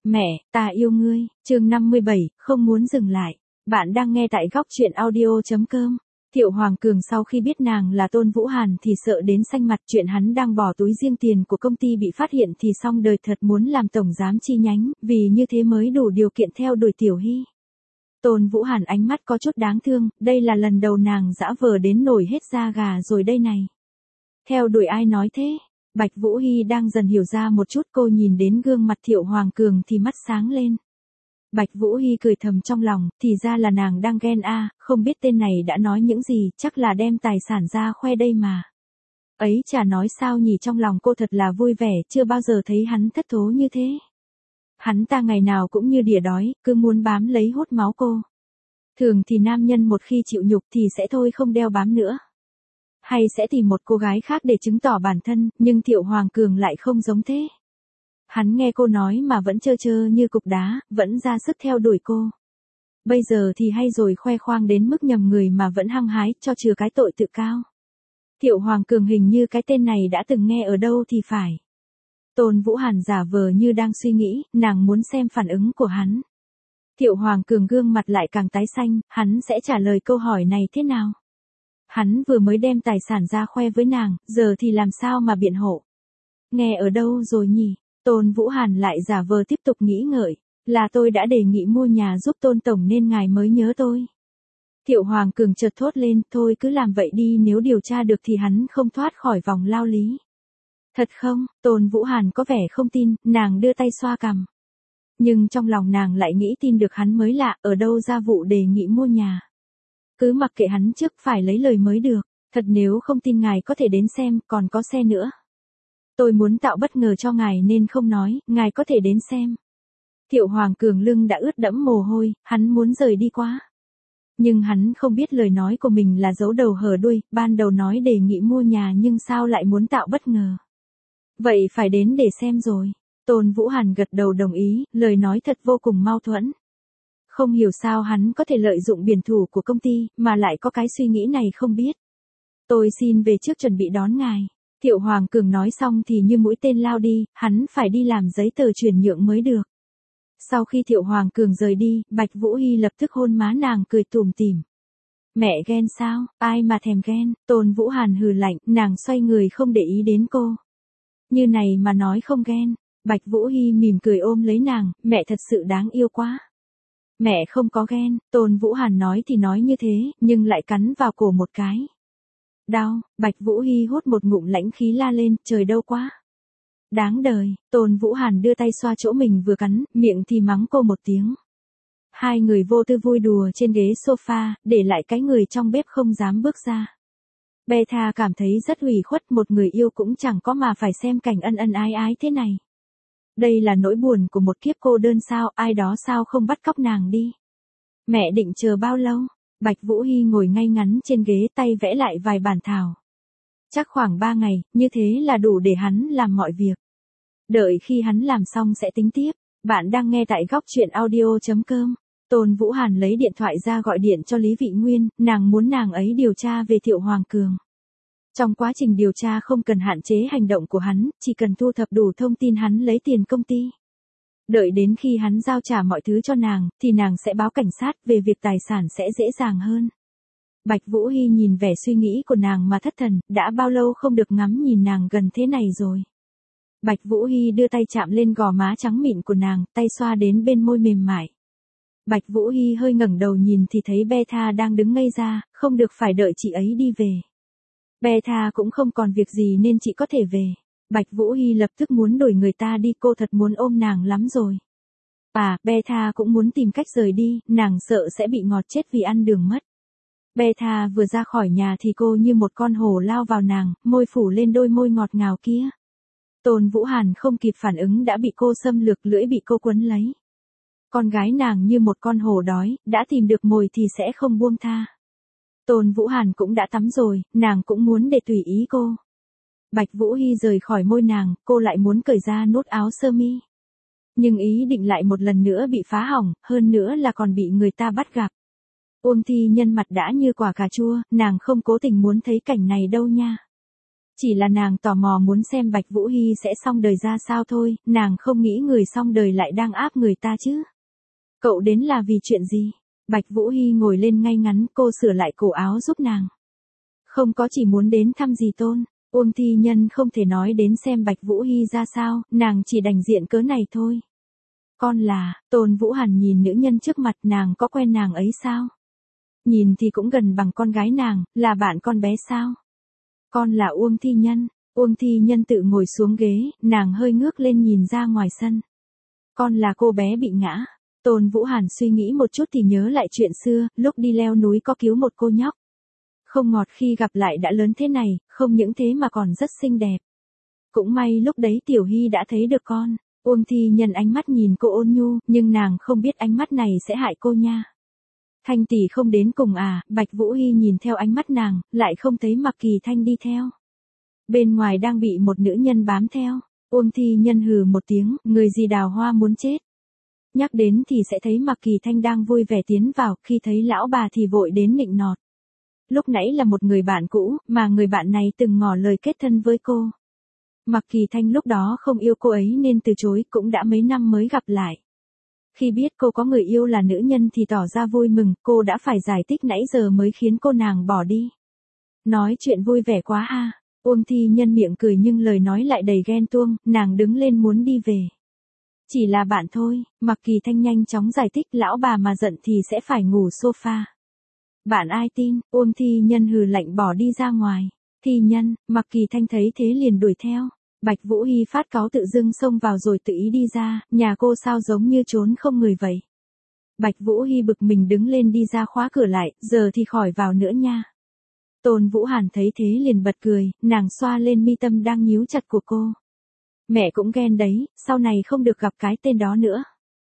Mẹ, ta yêu ngươi, chương 57, không muốn dừng lại. Bạn đang nghe tại góc truyện audio.com. Thiệu Hoàng Cường sau khi biết nàng là Tôn Vũ Hàn thì sợ đến xanh mặt, chuyện hắn đang bỏ túi riêng tiền của công ty bị phát hiện thì xong đời, thật muốn làm tổng giám chi nhánh, vì như thế mới đủ điều kiện theo đuổi Tiểu Hy. Tôn Vũ Hàn ánh mắt có chút đáng thương, đây là lần đầu nàng dã vờ đến nổi hết da gà rồi đây này. Theo đuổi ai nói thế? Bạch Vũ Hy đang dần hiểu ra một chút, cô nhìn đến gương mặt Thiệu Hoàng Cường thì mắt sáng lên. Bạch Vũ Hy cười thầm trong lòng, thì ra là nàng đang ghen a, không biết tên này đã nói những gì, chắc là đem tài sản ra khoe đây mà. Ấy chả nói sao nhỉ, trong lòng cô thật là vui vẻ, chưa bao giờ thấy hắn thất thố như thế. Hắn ta ngày nào cũng như đỉa đói, cứ muốn bám lấy hút máu cô. Thường thì nam nhân một khi chịu nhục thì sẽ thôi không đeo bám nữa. Hay sẽ tìm một cô gái khác để chứng tỏ bản thân, nhưng Thiệu Hoàng Cường lại không giống thế. Hắn nghe cô nói mà vẫn trơ trơ như cục đá, vẫn ra sức theo đuổi cô. Bây giờ thì hay rồi, khoe khoang đến mức nhầm người mà vẫn hăng hái, cho chừa cái tội tự cao. Thiệu Hoàng Cường hình như cái tên này đã từng nghe ở đâu thì phải. Tôn Vũ Hàn giả vờ như đang suy nghĩ, nàng muốn xem phản ứng của hắn. Thiệu Hoàng Cường gương mặt lại càng tái xanh, hắn sẽ trả lời câu hỏi này thế nào? Hắn vừa mới đem tài sản ra khoe với nàng, giờ thì làm sao mà biện hộ? Nghe ở đâu rồi nhỉ? Tôn Vũ Hàn lại giả vờ tiếp tục nghĩ ngợi, là tôi đã đề nghị mua nhà giúp Tôn Tổng nên ngài mới nhớ tôi. Thiệu Hoàng Cường chợt thốt lên, thôi cứ làm vậy đi, nếu điều tra được thì hắn không thoát khỏi vòng lao lý. Thật không? Tôn Vũ Hàn có vẻ không tin, nàng đưa tay xoa cằm. Nhưng trong lòng nàng lại nghĩ tin được hắn mới lạ, ở đâu ra vụ đề nghị mua nhà. Cứ mặc kệ hắn trước, phải lấy lời mới được. Thật, nếu không tin ngài có thể đến xem, còn có xe nữa. Tôi muốn tạo bất ngờ cho ngài nên không nói, ngài có thể đến xem. Thiệu Hoàng Cường lưng đã ướt đẫm mồ hôi, hắn muốn rời đi quá. Nhưng hắn không biết lời nói của mình là giấu đầu hở đuôi, ban đầu nói đề nghị mua nhà nhưng sao lại muốn tạo bất ngờ. Vậy phải đến để xem rồi. Tôn Vũ Hàn gật đầu đồng ý, lời nói thật vô cùng mâu thuẫn. Không hiểu sao hắn có thể lợi dụng biển thủ của công ty, mà lại có cái suy nghĩ này không biết. Tôi xin về trước chuẩn bị đón ngài. Thiệu Hoàng Cường nói xong thì như mũi tên lao đi, hắn phải đi làm giấy tờ chuyển nhượng mới được. Sau khi Thiệu Hoàng Cường rời đi, Bạch Vũ Hy lập tức hôn má nàng, cười tủm tỉm. Mẹ ghen sao? Ai mà thèm ghen? Tôn Vũ Hàn hừ lạnh, nàng xoay người không để ý đến cô. Như này mà nói không ghen. Bạch Vũ Hy mỉm cười ôm lấy nàng, mẹ thật sự đáng yêu quá. Mẹ không có ghen, Tôn Vũ Hàn nói thì nói như thế, nhưng lại cắn vào cổ một cái. Đau, Bạch Vũ Hy hút một ngụm lãnh khí la lên, trời đau quá. Đáng đời, Tôn Vũ Hàn đưa tay xoa chỗ mình vừa cắn, miệng thì mắng cô một tiếng. Hai người vô tư vui đùa trên ghế sofa, để lại cái người trong bếp không dám bước ra. Beta cảm thấy rất ủy khuất, một người yêu cũng chẳng có mà phải xem cảnh ân ân ái ái thế này. Đây là nỗi buồn của một kiếp cô đơn sao, ai đó sao không bắt cóc nàng đi. Mẹ định chờ bao lâu? Bạch Vũ Hy ngồi ngay ngắn trên ghế, tay vẽ lại vài bản thảo. Chắc khoảng 3 ngày, như thế là đủ để hắn làm mọi việc. Đợi khi hắn làm xong sẽ tính tiếp. Bạn đang nghe tại góc truyện audio.com. Tôn Vũ Hàn lấy điện thoại ra gọi điện cho Lý Vị Nguyên, nàng muốn nàng ấy điều tra về Thiệu Hoàng Cường. Trong quá trình điều tra không cần hạn chế hành động của hắn, chỉ cần thu thập đủ thông tin hắn lấy tiền công ty. Đợi đến khi hắn giao trả mọi thứ cho nàng, thì nàng sẽ báo cảnh sát, về việc tài sản sẽ dễ dàng hơn. Bạch Vũ Hy nhìn vẻ suy nghĩ của nàng mà thất thần, đã bao lâu không được ngắm nhìn nàng gần thế này rồi. Bạch Vũ Hy đưa tay chạm lên gò má trắng mịn của nàng, tay xoa đến bên môi mềm mại. Bạch Vũ Hy hơi ngẩng đầu nhìn thì thấy Beta đang đứng ngây ra, không được, phải đợi chị ấy đi về. Beta cũng không còn việc gì nên chị có thể về. Bạch Vũ Hy lập tức muốn đuổi người ta đi, cô thật muốn ôm nàng lắm rồi. Beta cũng muốn tìm cách rời đi, nàng sợ sẽ bị ngọt chết vì ăn đường mất. Beta vừa ra khỏi nhà thì cô như một con hổ lao vào nàng, môi phủ lên đôi môi ngọt ngào kia. Tôn Vũ Hàn không kịp phản ứng đã bị cô xâm lược, lưỡi bị cô quấn lấy. Con gái nàng như một con hổ đói, đã tìm được mồi thì sẽ không buông tha. Tôn Vũ Hàn cũng đã tắm rồi, nàng cũng muốn để tùy ý cô. Bạch Vũ Hy rời khỏi môi nàng, cô lại muốn cởi ra nút áo sơ mi. Nhưng ý định lại một lần nữa bị phá hỏng, hơn nữa là còn bị người ta bắt gặp. Uông Thi Nhân mặt đã như quả cà chua, nàng không cố tình muốn thấy cảnh này đâu nha. Chỉ là nàng tò mò muốn xem Bạch Vũ Hy sẽ xong đời ra sao thôi, nàng không nghĩ người xong đời lại đang áp người ta chứ. Cậu đến là vì chuyện gì? Bạch Vũ Hy ngồi lên ngay ngắn, cô sửa lại cổ áo giúp nàng. Không có, chỉ muốn đến thăm dì Tôn. Uông Thi Nhân không thể nói đến xem Bạch Vũ Hy ra sao, nàng chỉ đành diện cớ này thôi. Con là, Tôn Vũ Hàn nhìn nữ nhân trước mặt, nàng có quen nàng ấy sao? Nhìn thì cũng gần bằng con gái nàng, là bạn con bé sao? Con là Uông Thi Nhân. Uông Thi Nhân tự ngồi xuống ghế, nàng hơi ngước lên nhìn ra ngoài sân. Con là cô bé bị ngã. Tôn Vũ Hàn suy nghĩ một chút thì nhớ lại chuyện xưa, lúc đi leo núi có cứu một cô nhóc. Không ngọt khi gặp lại đã lớn thế này, không những thế mà còn rất xinh đẹp. Cũng may lúc đấy Tiểu Hy đã thấy được con. Uông Thi Nhân ánh mắt nhìn cô ôn nhu, nhưng nàng không biết ánh mắt này sẽ hại cô nha. Thanh tỷ không đến cùng à? Bạch Vũ Hy nhìn theo ánh mắt nàng, lại không thấy Mạc Kỳ Thanh đi theo. Bên ngoài đang bị một nữ nhân bám theo. Uông Thi Nhân hừ một tiếng, người gì Đào Hoa muốn chết. Nhắc đến thì sẽ thấy Mạc Kỳ Thanh đang vui vẻ tiến vào, khi thấy lão bà thì vội đến nịnh nọt. Lúc nãy là một người bạn cũ, mà người bạn này từng ngỏ lời kết thân với cô. Mạc Kỳ Thanh lúc đó không yêu cô ấy nên từ chối, cũng đã mấy năm mới gặp lại. Khi biết cô có người yêu là nữ nhân thì tỏ ra vui mừng, cô đã phải giải thích nãy giờ mới khiến cô nàng bỏ đi. Nói chuyện vui vẻ quá ha. Uông Thi Nhân miệng cười nhưng lời nói lại đầy ghen tuông, nàng đứng lên muốn đi về. Chỉ là bạn thôi, Mạc Kỳ Thanh nhanh chóng giải thích, lão bà mà giận thì sẽ phải ngủ sofa. Bạn ai tin? Uông Thi Nhân hừ lạnh bỏ đi ra ngoài. Thi Nhân, Mạc Kỳ Thanh thấy thế liền đuổi theo. Bạch Vũ Hy phát cáu tự dưng xông vào rồi tự ý đi ra, nhà cô sao giống như trốn không người vậy. Bạch Vũ Hy bực mình đứng lên đi ra khóa cửa lại, giờ thì khỏi vào nữa nha. Tôn Vũ Hàn thấy thế liền bật cười, nàng xoa lên mi tâm đang nhíu chặt của cô. Mẹ cũng ghen đấy, sau này không được gặp cái tên đó nữa.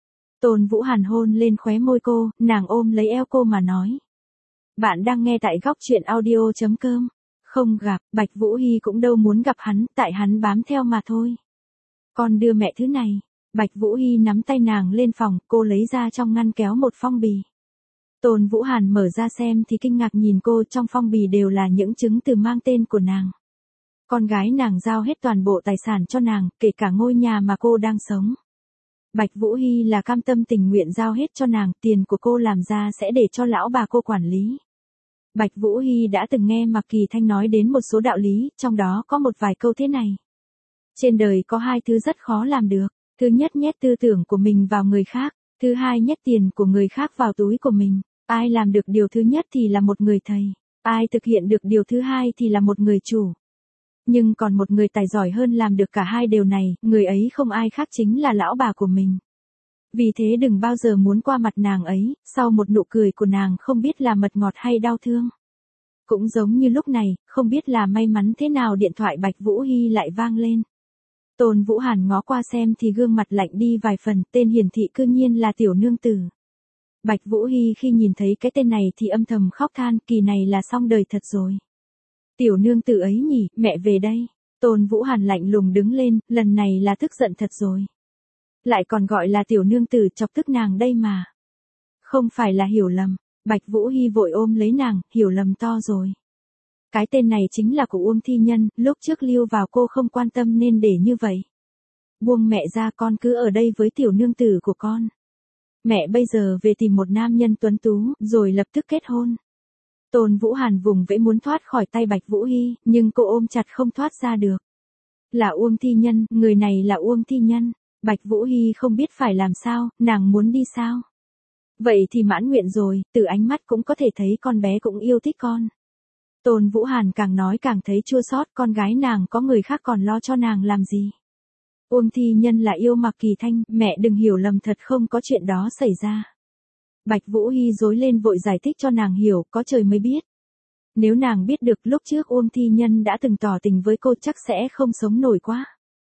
Tôn Vũ Hàn hôn lên khóe môi cô, nàng ôm lấy eo cô mà nói. Bạn đang nghe tại góc truyện audio.com. Không gặp, Bạch Vũ Hy cũng đâu muốn gặp hắn, tại hắn bám theo mà thôi. Con đưa mẹ thứ này. Bạch Vũ Hy nắm tay nàng lên phòng, cô lấy ra trong ngăn kéo một phong bì. Tôn Vũ Hàn mở ra xem thì kinh ngạc nhìn cô, trong phong bì đều là những chứng từ mang tên của nàng. Con gái nàng giao hết toàn bộ tài sản cho nàng, kể cả ngôi nhà mà cô đang sống. Bạch Vũ Hy là cam tâm tình nguyện giao hết cho nàng, tiền của cô làm ra sẽ để cho lão bà cô quản lý. Bạch Vũ Hy đã từng nghe Mạc Kỳ Thanh nói đến một số đạo lý, trong đó có một vài câu thế này. Trên đời có hai thứ rất khó làm được. Thứ nhất, nhét tư tưởng của mình vào người khác. Thứ hai, nhét tiền của người khác vào túi của mình. Ai làm được điều thứ nhất thì là một người thầy. Ai thực hiện được điều thứ hai thì là một người chủ. Nhưng còn một người tài giỏi hơn làm được cả hai điều này, người ấy không ai khác chính là lão bà của mình. Vì thế đừng bao giờ muốn qua mặt nàng ấy, sau một nụ cười của nàng không biết là mật ngọt hay đau thương. Cũng giống như lúc này, không biết là may mắn thế nào điện thoại Bạch Vũ Hy lại vang lên. Tôn Vũ Hàn ngó qua xem thì gương mặt lạnh đi vài phần, tên hiển thị cư nhiên là Tiểu Nương Tử. Bạch Vũ Hy khi nhìn thấy cái tên này thì âm thầm khóc than, kỳ này là xong đời thật rồi. Tiểu Nương Tử ấy nhỉ, mẹ về đây. Tôn Vũ Hàn lạnh lùng đứng lên, lần này là tức giận thật rồi. Lại còn gọi là Tiểu Nương Tử, chọc tức nàng đây mà. Không phải là hiểu lầm. Bạch Vũ Hy vội ôm lấy nàng, hiểu lầm to rồi. Cái tên này chính là của Uông Thi Nhân, lúc trước lưu vào cô không quan tâm nên để như vậy. Buông mẹ ra, con cứ ở đây với Tiểu Nương Tử của con. Mẹ bây giờ về tìm một nam nhân tuấn tú, rồi lập tức kết hôn. Tôn Vũ Hàn vùng vẫy muốn thoát khỏi tay Bạch Vũ Hy, nhưng cô ôm chặt không thoát ra được. Là Uông Thi Nhân, người này là Uông Thi Nhân. Bạch Vũ Hy không biết phải làm sao, nàng muốn đi sao? Vậy thì mãn nguyện rồi, từ ánh mắt cũng có thể thấy con bé cũng yêu thích con. Tôn Vũ Hàn càng nói càng thấy chua xót, con gái nàng có người khác còn lo cho nàng làm gì. Uông Thi Nhân là yêu Mạc Kỳ Thanh, mẹ đừng hiểu lầm, thật không có chuyện đó xảy ra. Bạch Vũ Hy rối lên vội giải thích cho nàng hiểu, có trời mới biết. Nếu nàng biết được lúc trước Uông Thi Nhân đã từng tỏ tình với cô chắc sẽ không sống nổi quá.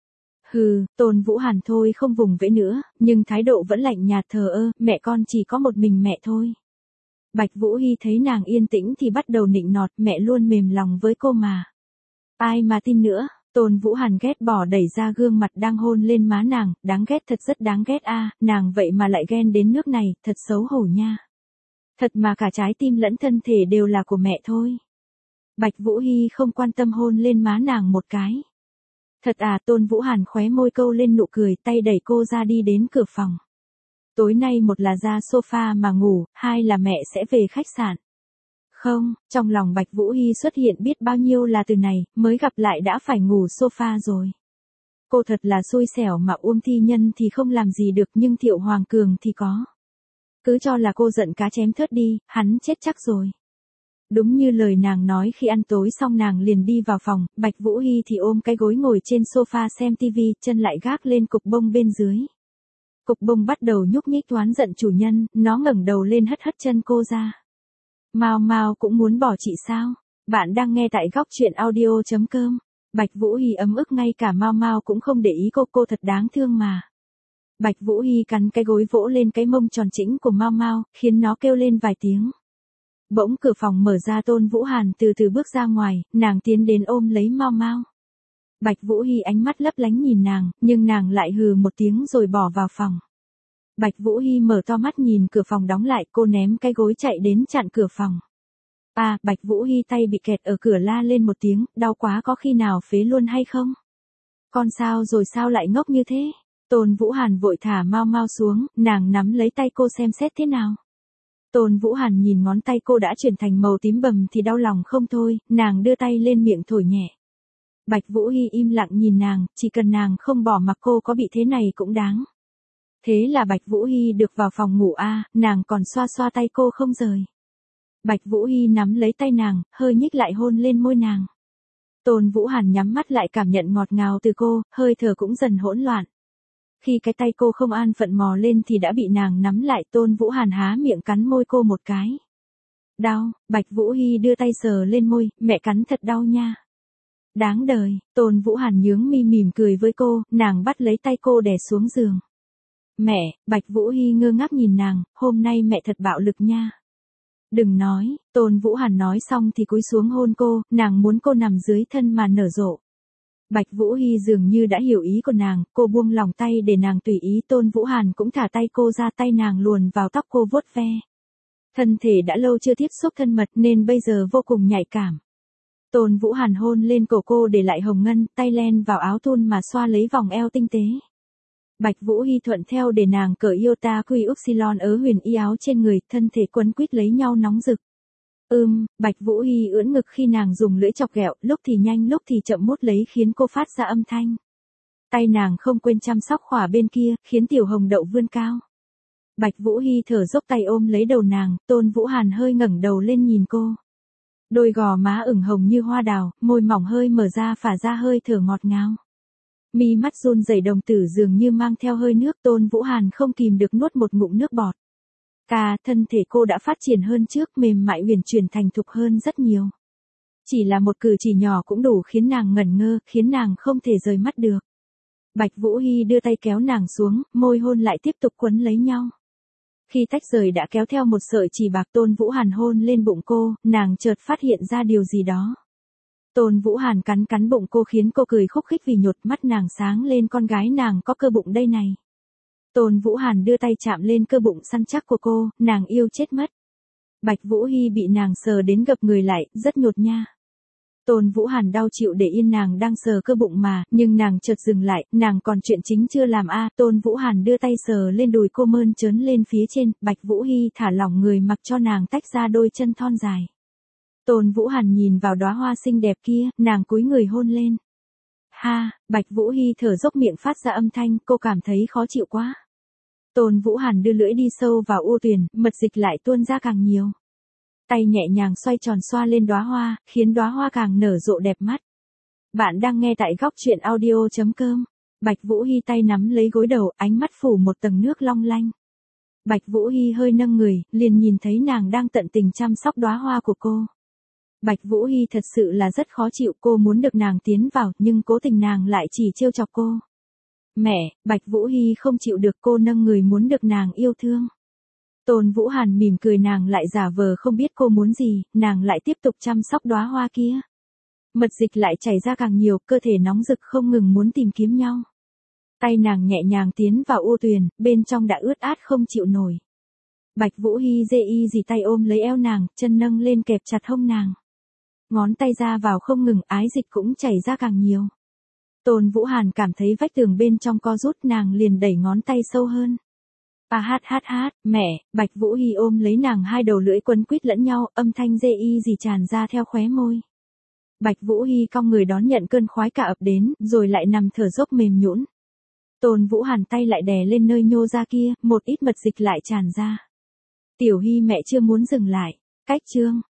Hừ, Tôn Vũ Hàn thôi không vùng vẫy nữa, nhưng thái độ vẫn lạnh nhạt thờ ơ, mẹ con chỉ có một mình mẹ thôi. Bạch Vũ Hy thấy nàng yên tĩnh thì bắt đầu nịnh nọt, mẹ luôn mềm lòng với cô mà. Ai mà tin nữa. Tôn Vũ Hàn ghét bỏ đẩy ra gương mặt đang hôn lên má nàng, đáng ghét, thật rất đáng ghét a, nàng vậy mà lại ghen đến nước này, thật xấu hổ nha. Thật mà cả trái tim lẫn thân thể đều là của mẹ thôi. Bạch Vũ Hy không quan tâm hôn lên má nàng một cái. Thật à, Tôn Vũ Hàn khóe môi câu lên nụ cười, tay đẩy cô ra đi đến cửa phòng. Tối nay một là ra sofa mà ngủ, hai là mẹ sẽ về khách sạn. Không, trong lòng Bạch Vũ Hy xuất hiện biết bao nhiêu là từ này, mới gặp lại đã phải ngủ sofa rồi. Cô thật là xui xẻo mà Uông Thi Nhân thì không làm gì được nhưng Thiệu Hoàng Cường thì có. Cứ cho là cô giận cá chém thớt đi, hắn chết chắc rồi. Đúng như lời nàng nói khi ăn tối xong nàng liền đi vào phòng, Bạch Vũ Hy thì ôm cái gối ngồi trên sofa xem tivi, chân lại gác lên cục bông bên dưới. Cục bông bắt đầu nhúc nhích toán giận chủ nhân, nó ngẩng đầu lên hất hất chân cô ra. Mao Mao cũng muốn bỏ chị sao? Bạn đang nghe tại góc truyện audio.com. Bạch Vũ Hy ấm ức ngay cả Mao Mao cũng không để ý cô thật đáng thương mà. Bạch Vũ Hy cắn cái gối vỗ lên cái mông tròn chỉnh của Mao Mao, khiến nó kêu lên vài tiếng. Bỗng cửa phòng mở ra, Tôn Vũ Hàn từ từ bước ra ngoài, nàng tiến đến ôm lấy Mao Mao. Bạch Vũ Hy ánh mắt lấp lánh nhìn nàng, nhưng nàng lại hừ một tiếng rồi bỏ vào phòng. Bạch Vũ Hy mở to mắt nhìn cửa phòng đóng lại, cô ném cái gối chạy đến chặn cửa phòng. À, Bạch Vũ Hy tay bị kẹt ở cửa la lên một tiếng, đau quá, có khi nào phế luôn hay không? Con sao rồi, sao lại ngốc như thế? Tôn Vũ Hàn vội thả Mao Mao xuống, nàng nắm lấy tay cô xem xét thế nào. Tôn Vũ Hàn nhìn ngón tay cô đã chuyển thành màu tím bầm thì đau lòng không thôi, nàng đưa tay lên miệng thổi nhẹ. Bạch Vũ Hy im lặng nhìn nàng, chỉ cần nàng không bỏ mặc cô có bị thế này cũng đáng. Thế là Bạch Vũ Hy được vào phòng ngủ nàng còn xoa xoa tay cô không rời. Bạch Vũ Hy nắm lấy tay nàng, hơi nhích lại hôn lên môi nàng. Tôn Vũ Hàn nhắm mắt lại cảm nhận ngọt ngào từ cô, hơi thở cũng dần hỗn loạn. Khi cái tay cô không an phận mò lên thì đã bị nàng nắm lại, Tôn Vũ Hàn há miệng cắn môi cô một cái. Đau, Bạch Vũ Hy đưa tay sờ lên môi, mẹ cắn thật đau nha. Đáng đời, Tôn Vũ Hàn nhướng mi mỉm cười với cô, nàng bắt lấy tay cô đè xuống giường. Mẹ, Bạch Vũ Hy ngơ ngác nhìn nàng, hôm nay mẹ thật bạo lực nha. Đừng nói, Tôn Vũ Hàn nói xong thì cúi xuống hôn cô, nàng muốn cô nằm dưới thân mà nở rộ. Bạch Vũ Hy dường như đã hiểu ý của nàng, cô buông lòng tay để nàng tùy ý, Tôn Vũ Hàn cũng thả tay cô ra, tay nàng luồn vào tóc cô vuốt ve. Thân thể đã lâu chưa tiếp xúc thân mật nên bây giờ vô cùng nhạy cảm. Tôn Vũ Hàn hôn lên cổ cô để lại hồng ngân, tay len vào áo thun mà xoa lấy vòng eo tinh tế. Bạch Vũ Hy thuận theo để nàng cởi Iota Quy Upsilon ớ huyền y áo trên người, thân thể quấn quýt lấy nhau nóng rực. Bạch Vũ Hy ưỡn ngực khi nàng dùng lưỡi chọc ghẹo, lúc thì nhanh lúc thì chậm mút lấy khiến cô phát ra âm thanh. Tay nàng không quên chăm sóc khỏa bên kia, khiến tiểu hồng đậu vươn cao. Bạch Vũ Hy thở dốc tay ôm lấy đầu nàng, Tôn Vũ Hàn hơi ngẩng đầu lên nhìn cô. Đôi gò má ửng hồng như hoa đào, môi mỏng hơi mở ra phả ra hơi thở ngọt ngào. Mi mắt run rẩy, đồng tử dường như mang theo hơi nước, Tôn Vũ Hàn không kìm được nuốt một ngụm nước bọt. Thân thể cô đã phát triển hơn trước, mềm mại uyển chuyển thành thục hơn rất nhiều. Chỉ là một cử chỉ nhỏ cũng đủ khiến nàng ngẩn ngơ, khiến nàng không thể rời mắt được. Bạch Vũ Hy đưa tay kéo nàng xuống, môi hôn lại tiếp tục quấn lấy nhau. Khi tách rời đã kéo theo một sợi chỉ bạc, Tôn Vũ Hàn hôn lên bụng cô, nàng chợt phát hiện ra điều gì đó. Tôn Vũ Hàn cắn bụng cô khiến cô cười khúc khích vì nhột, mắt nàng sáng lên, con gái nàng có cơ bụng đây này. Tôn Vũ Hàn đưa tay chạm lên cơ bụng săn chắc của cô, nàng yêu chết mất. Bạch Vũ Hy bị nàng sờ đến gập người lại, rất nhột nha. Tôn Vũ Hàn đau chịu để yên nàng đang sờ cơ bụng mà, nhưng nàng chợt dừng lại, nàng còn chuyện chính chưa làm Tôn Vũ Hàn đưa tay sờ lên đùi cô mơn trớn lên phía trên, Bạch Vũ Hy thả lỏng người mặc cho nàng tách ra đôi chân thon dài. Tôn Vũ Hàn nhìn vào đóa hoa xinh đẹp kia, nàng cúi người hôn lên. Bạch Vũ Hy thở dốc miệng phát ra âm thanh, cô cảm thấy khó chịu quá. Tôn Vũ Hàn đưa lưỡi đi sâu vào u tuyền, mật dịch lại tuôn ra càng nhiều. Tay nhẹ nhàng xoay tròn xoa lên đóa hoa, khiến đóa hoa càng nở rộ đẹp mắt. Bạn đang nghe tại góc truyện audio.com. Bạch Vũ Hy tay nắm lấy gối đầu, ánh mắt phủ một tầng nước long lanh. Bạch Vũ Hy hơi nâng người, liền nhìn thấy nàng đang tận tình chăm sóc đóa hoa của cô. Bạch Vũ Hy thật sự là rất khó chịu, cô muốn được nàng tiến vào, nhưng cố tình nàng lại chỉ trêu chọc cô. Mẹ, Bạch Vũ Hy không chịu được, cô nâng người muốn được nàng yêu thương. Tôn Vũ Hàn mỉm cười, nàng lại giả vờ không biết cô muốn gì, nàng lại tiếp tục chăm sóc đóa hoa kia. Mật dịch lại chảy ra càng nhiều, cơ thể nóng rực không ngừng muốn tìm kiếm nhau. Tay nàng nhẹ nhàng tiến vào u tuyền, bên trong đã ướt át không chịu nổi. Bạch Vũ Hy dì tay ôm lấy eo nàng, chân nâng lên kẹp chặt hông nàng. Ngón tay ra vào không ngừng, ái dịch cũng chảy ra càng nhiều. Tôn Vũ Hàn cảm thấy vách tường bên trong co rút, nàng liền đẩy ngón tay sâu hơn. Mẹ, Bạch Vũ Hy ôm lấy nàng, hai đầu lưỡi quấn quýt lẫn nhau, âm thanh dê y gì tràn ra theo khóe môi. Bạch Vũ Hy cong người đón nhận cơn khoái cả ập đến, rồi lại nằm thở dốc mềm nhũn. Tôn Vũ Hàn tay lại đè lên nơi nhô ra kia, một ít mật dịch lại tràn ra. Tiểu Hy mẹ chưa muốn dừng lại. Cách chương